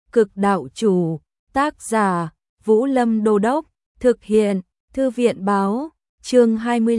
Cực đạo chủ, tác giả, Vũ Lâm Đô Đốc, thực hiện, Thư viện báo, chương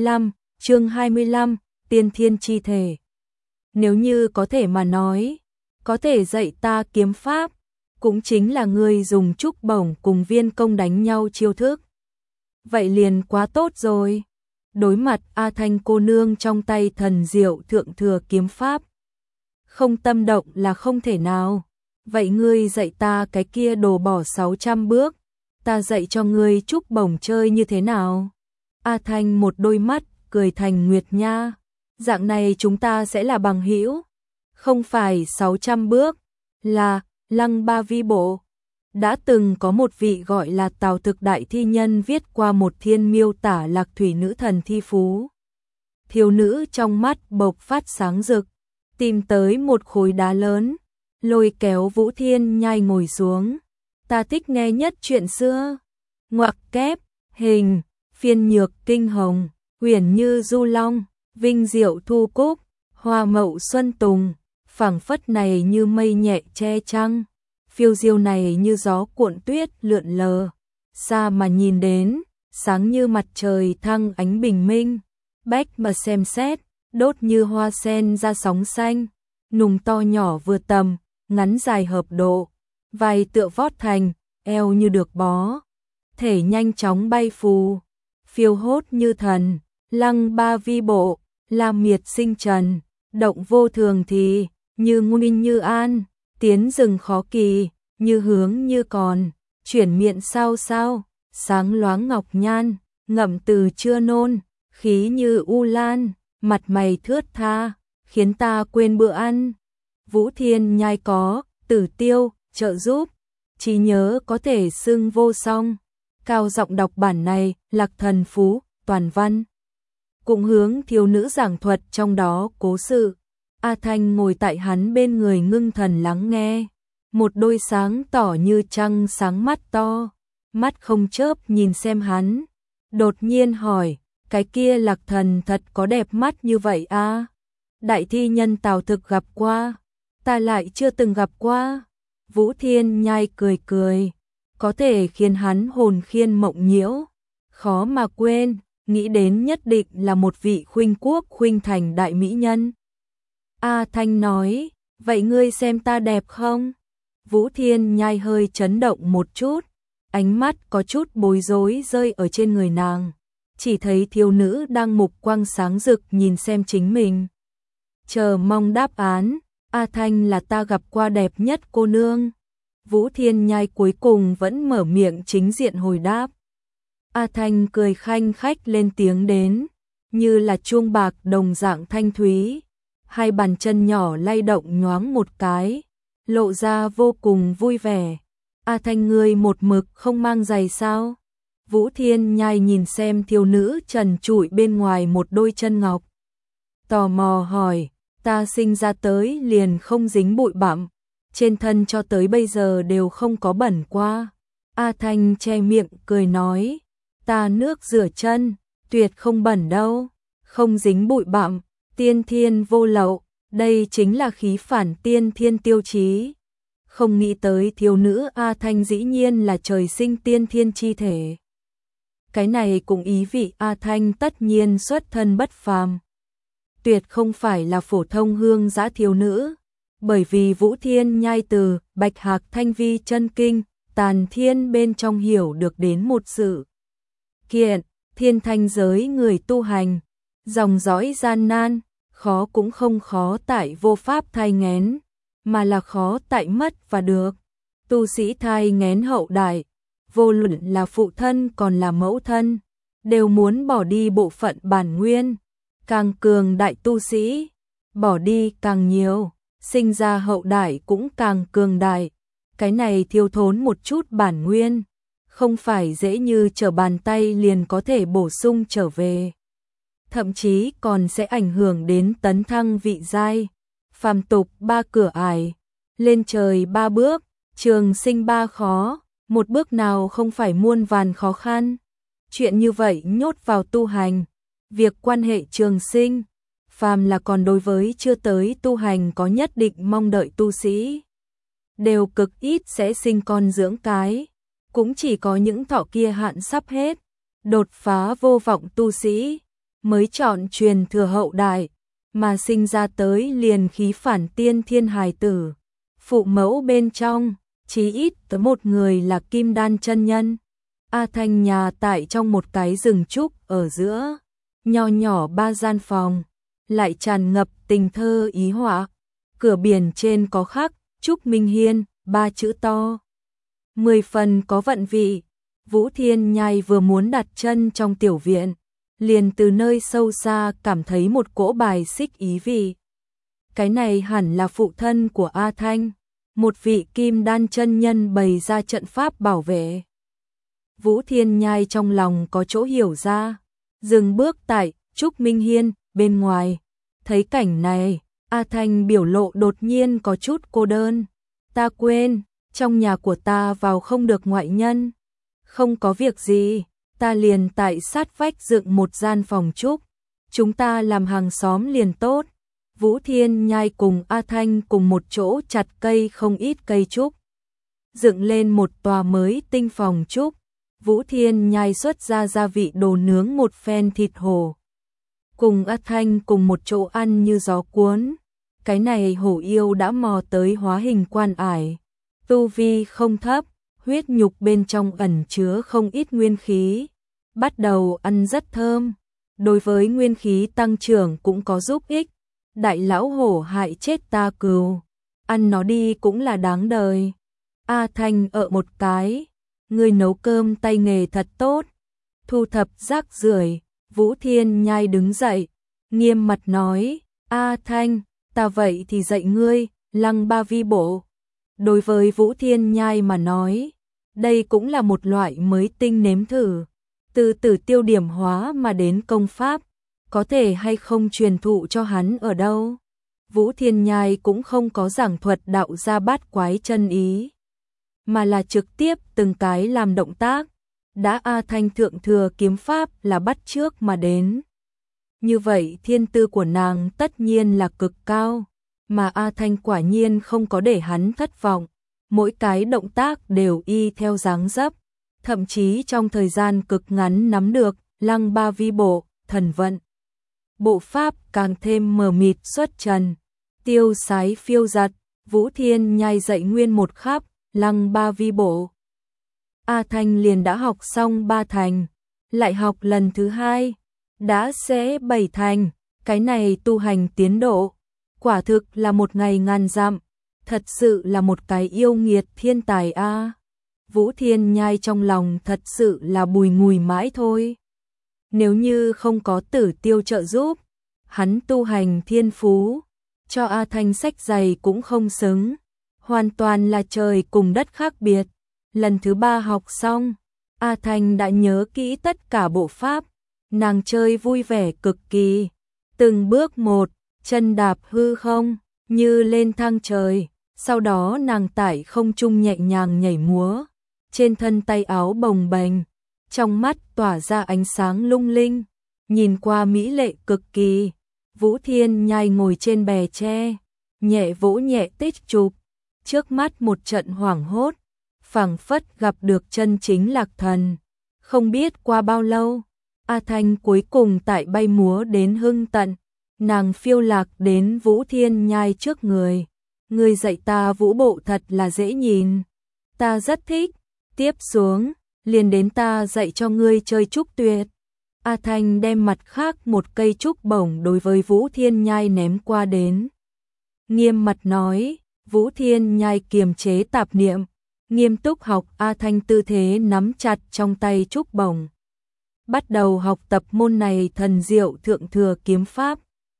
25, Tiên Thiên Chi Thể. Nếu như có thể mà nói, có thể dạy ta kiếm pháp, cũng chính là ngươi dùng trúc bổng cùng Viên Công đánh nhau chiêu thức. Vậy liền quá tốt rồi. Đối mặt A Thanh cô nương trong tay thần diệu thượng thừa kiếm pháp, không tâm động là không thể nào. Vậy ngươi dạy ta cái kia đồ bỏ 600 bước, ta dạy cho ngươi trúc bổng chơi như thế nào? A Thanh một đôi mắt cười thành nguyệt nha, dạng này chúng ta sẽ là bằng hữu. Không phải 600 bước, là Lăng Ba Vi Bộ. Đã từng có một vị gọi là Tào Thực đại thi nhân viết qua một thiên miêu tả Lạc Thủy nữ thần thi phú. Thiếu nữ trong mắt bộc phát sáng rực, tìm tới một khối đá lớn, lôi kéo Vũ Thiên Nhai ngồi xuống. Ta thích nghe nhất chuyện xưa. Ngoặc kép, hình, phiên nhược kinh hồng, uyển như du long, vinh diệu thu cúc, hoa mậu xuân tùng, phảng phất này như mây nhẹ che trăng, phiêu diêu này như gió cuộn tuyết lượn lờ. Xa mà nhìn đến, sáng như mặt trời thăng ánh bình minh, bách mà xem xét, đốt như hoa sen ra sóng xanh, nùng to nhỏ vừa tầm, ngắn dài hợp độ, vai tựa vót thành, eo như được bó, thể nhanh chóng bay phù, phiêu hốt như thần. Lăng Ba Vi Bộ, lam miệt sinh trần, động vô thường thì, như nguyên như an, tiến rừng khó kỳ, như hướng như còn, chuyển miệng sao sao, sáng loáng ngọc nhan, ngậm từ chưa nôn, khí như u lan, mặt mày thướt tha, khiến ta quên bữa ăn. Vũ Thiên Nhai có Tử Tiêu trợ giúp, trí nhớ có thể xưng vô song. Cao giọng đọc bản này, Lạc Thần Phú, toàn văn. Cũng hướng thiếu nữ giảng thuật trong đó cố sự. A Thanh ngồi tại hắn bên người ngưng thần lắng nghe. Một đôi sáng tỏ như trăng sáng mắt to, mắt không chớp nhìn xem hắn. Đột nhiên hỏi, cái kia Lạc Thần thật có đẹp mắt như vậy à? Đại thi nhân Tào Thực gặp qua, ta lại chưa từng gặp qua. Vũ Thiên Nhai cười cười, có thể khiến hắn hồn khiên mộng nhiễu, khó mà quên, nghĩ đến nhất định là một vị khuynh quốc khuynh thành đại mỹ nhân. A Thanh nói, vậy ngươi xem ta đẹp không? Vũ Thiên Nhai hơi chấn động một chút, ánh mắt có chút bối rối rơi ở trên người nàng, chỉ thấy thiếu nữ đang mục quang sáng rực nhìn xem chính mình. Chờ mong đáp án. A Thanh là ta gặp qua đẹp nhất cô nương. Vũ Thiên Nhai cuối cùng vẫn mở miệng chính diện hồi đáp. A Thanh cười khanh khách lên tiếng đến, như là chuông bạc đồng dạng thanh thúy. Hai bàn chân nhỏ lay động nhoáng một cái, lộ ra vô cùng vui vẻ. A Thanh ngươi một mực không mang giày sao? Vũ Thiên Nhai nhìn xem thiếu nữ trần trụi bên ngoài một đôi chân ngọc, tò mò hỏi. Ta sinh ra tới liền không dính bụi bặm, trên thân cho tới bây giờ đều không có bẩn qua. A Thanh che miệng cười nói, ta nước rửa chân, tuyệt không bẩn đâu, không dính bụi bặm, tiên thiên vô lậu, đây chính là khí phản tiên thiên tiêu chí. Không nghĩ tới thiếu nữ A Thanh dĩ nhiên là trời sinh tiên thiên chi thể. Cái này cũng ý vị A Thanh tất nhiên xuất thân bất phàm, tuyệt không phải là phổ thông hương giã thiếu nữ, bởi vì Vũ Thiên Nhai từ Bạch Hạc Thanh Vi chân kinh, Tàn Thiên bên trong hiểu được đến một sự kiện, thiên thanh giới người tu hành, dòng dõi gian nan, khó cũng không khó tại vô pháp thai nghén, mà là khó tại mất và được. Tu sĩ thai nghén hậu đại, vô luận là phụ thân còn là mẫu thân, đều muốn bỏ đi bộ phận bản nguyên. Càng cường đại tu sĩ, bỏ đi càng nhiều, sinh ra hậu đại cũng càng cường đại. Cái này thiếu thốn một chút bản nguyên, không phải dễ như trở bàn tay liền có thể bổ sung trở về. Thậm chí còn sẽ ảnh hưởng đến tấn thăng vị giai, phàm tục 3 cửa ải, lên trời 3 bước, trường sinh 3 khó, một bước nào không phải muôn vàn khó khăn. Chuyện như vậy nhốt vào tu hành. Việc quan hệ trường sinh, phàm là còn đối với chưa tới tu hành có nhất định mong đợi tu sĩ. đều cực ít sẽ sinh con dưỡng cái, cũng chỉ có những thọ kia hạn sắp hết, đột phá vô vọng tu sĩ, mới chọn truyền thừa hậu đại, mà sinh ra tới liền khí phản tiên thiên hài tử. Phụ mẫu bên trong, chí ít tới một người là Kim Đan chân nhân. A Thanh nhà tại trong một cái rừng trúc ở giữa, nho nhỏ 3 gian phòng, lại tràn ngập tình thơ ý họa. Cửa biển trên có khắc Trúc Minh Hiên 3 chữ to. 10 phần có vận vị. Vũ Thiên Nhai vừa muốn đặt chân trong tiểu viện, liền từ nơi sâu xa cảm thấy một cỗ bài xích ý vị. Cái này hẳn là phụ thân của A Thanh, một vị Kim Đan chân nhân bày ra trận pháp bảo vệ. Vũ Thiên Nhai trong lòng có chỗ hiểu ra, dừng bước tại Trúc Minh Hiên bên ngoài, thấy cảnh này, A Thanh biểu lộ đột nhiên có chút cô đơn. Ta quên, trong nhà của ta vào không được ngoại nhân. Không có việc gì, ta liền tại sát vách dựng một gian phòng trúc, chúng ta làm hàng xóm liền tốt. Vũ Thiên Nhai cùng A Thanh cùng một chỗ chặt cây không ít cây trúc, dựng lên một tòa mới tinh phòng trúc. Vũ Thiên Nhai xuất ra gia vị đồ nướng một phen thịt hổ, cùng A Thanh cùng một chỗ ăn như gió cuốn. Cái này hổ yêu đã mò tới hóa hình quan ải, tu vi không thấp, huyết nhục bên trong ẩn chứa không ít nguyên khí, bắt đầu ăn rất thơm, đối với nguyên khí tăng trưởng cũng có giúp ích. Đại lão hổ hại chết ta cừu, ăn nó đi cũng là đáng đời. A Thanh một cái, người nấu cơm tay nghề thật tốt. Thu thập rác rưởi, Vũ Thiên Nhai đứng dậy, nghiêm mặt nói, A Thanh, ta vậy thì dạy ngươi, lăng ba vi bộ. Đối với Vũ Thiên Nhai mà nói, đây cũng là một loại mới tinh nếm thử, từ tử tiêu điểm hóa mà đến công pháp, có thể hay không truyền thụ cho hắn ở đâu. Vũ Thiên Nhai cũng không có giảng thuật đạo gia bát quái chân ý, mà là trực tiếp từng cái làm động tác, đã A Thanh thượng thừa kiếm pháp là bắt chước mà đến. Như vậy thiên tư của nàng tất nhiên là cực cao, mà A Thanh quả nhiên không có để hắn thất vọng, mỗi cái động tác đều y theo dáng dấp, thậm chí trong thời gian cực ngắn nắm được lăng ba vi bộ, thần vận. Bộ pháp càng thêm mờ mịt xuất trần, tiêu sái phiêu giật. Vũ Thiên Nhai dạy nguyên một khắp lăng ba vi bộ, A Thanh liền đã học xong 3 thành, lại học lần thứ 2, đã sẽ 7 thành. Cái này tu hành tiến độ, quả thực là một ngày ngàn dặm, thật sự là một cái yêu nghiệt thiên tài a. Vũ Thiên Nhai trong lòng thật sự là bùi ngùi mãi thôi. Nếu như không có Tử Tiêu trợ giúp, hắn tu hành thiên phú, cho A Thanh sách giày cũng không xứng, hoàn toàn là trời cùng đất khác biệt. Lần thứ 3 học xong, A Thanh đã nhớ kỹ tất cả bộ pháp, nàng chơi vui vẻ cực kỳ, từng bước một, chân đạp hư không, như lên thang trời, sau đó nàng tại không trung nhẹ nhàng nhảy múa, trên thân tay áo bồng bềnh, trong mắt tỏa ra ánh sáng lung linh, nhìn qua mỹ lệ cực kỳ. Vũ Thiên Nhai ngồi trên bè tre, nhẹ vỗ nhẹ tích chụp, trước mắt một trận hoảng hốt, phảng phất gặp được chân chính lạc thần. Không biết qua bao lâu, A Thanh cuối cùng tại bay múa đến hưng tận, nàng phiêu lạc đến Vũ Thiên Nhai trước người. Ngươi dạy ta vũ bộ thật là dễ nhìn, ta rất thích, tiếp xuống, liền đến ta dạy cho ngươi chơi trúc tuyệt. A Thanh đem mặt khác một cây trúc bổng đối với Vũ Thiên Nhai ném qua đến. Nghiêm mặt nói, Vũ Thiên Nhai kiềm chế tạp niệm, nghiêm túc học. A Thanh tư thế nắm chặt trong tay trúc bổng, bắt đầu học tập môn này thần diệu thượng thừa kiếm pháp.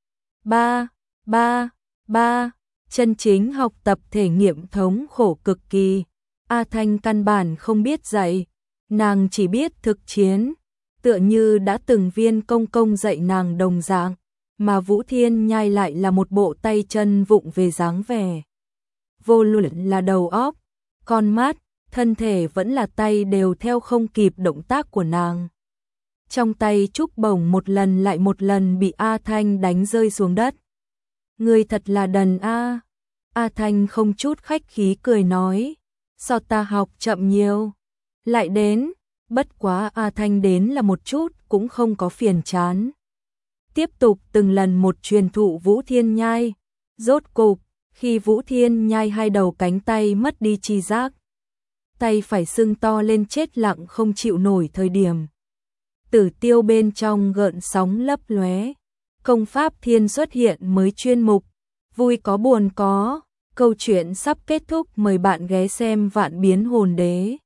3 chân chính học tập thể nghiệm thống khổ cực kỳ. A Thanh căn bản không biết dạy, nàng chỉ biết thực chiến, tựa như đã từng viên công công dạy nàng đồng dạng, mà Vũ Thiên Nhai lại là một bộ tay chân vụng về dáng vẻ. Vô luận là đầu óc, con mắt, thân thể vẫn là tay đều theo không kịp động tác của nàng. Trong tay trúc bổng một lần lại một lần bị A Thanh đánh rơi xuống đất. Ngươi thật là đần a. A Thanh không chút khách khí cười nói, sao ta học chậm nhiều, lại đến, bất quá A Thanh đến là một chút cũng không có phiền chán. Tiếp tục từng lần một truyền thụ Vũ Thiên Nhai, rốt cục, khi Vũ Thiên Nhai hai đầu cánh tay mất đi chi giác, tay phải sưng to lên chết lặng không chịu nổi thời điểm. Tử tiêu bên trong gợn sóng lấp lóe, công pháp thiên xuất hiện mới chuyên mục, vui có buồn có, câu chuyện sắp kết thúc, mời bạn ghé xem Vạn Biến Hồn Đế.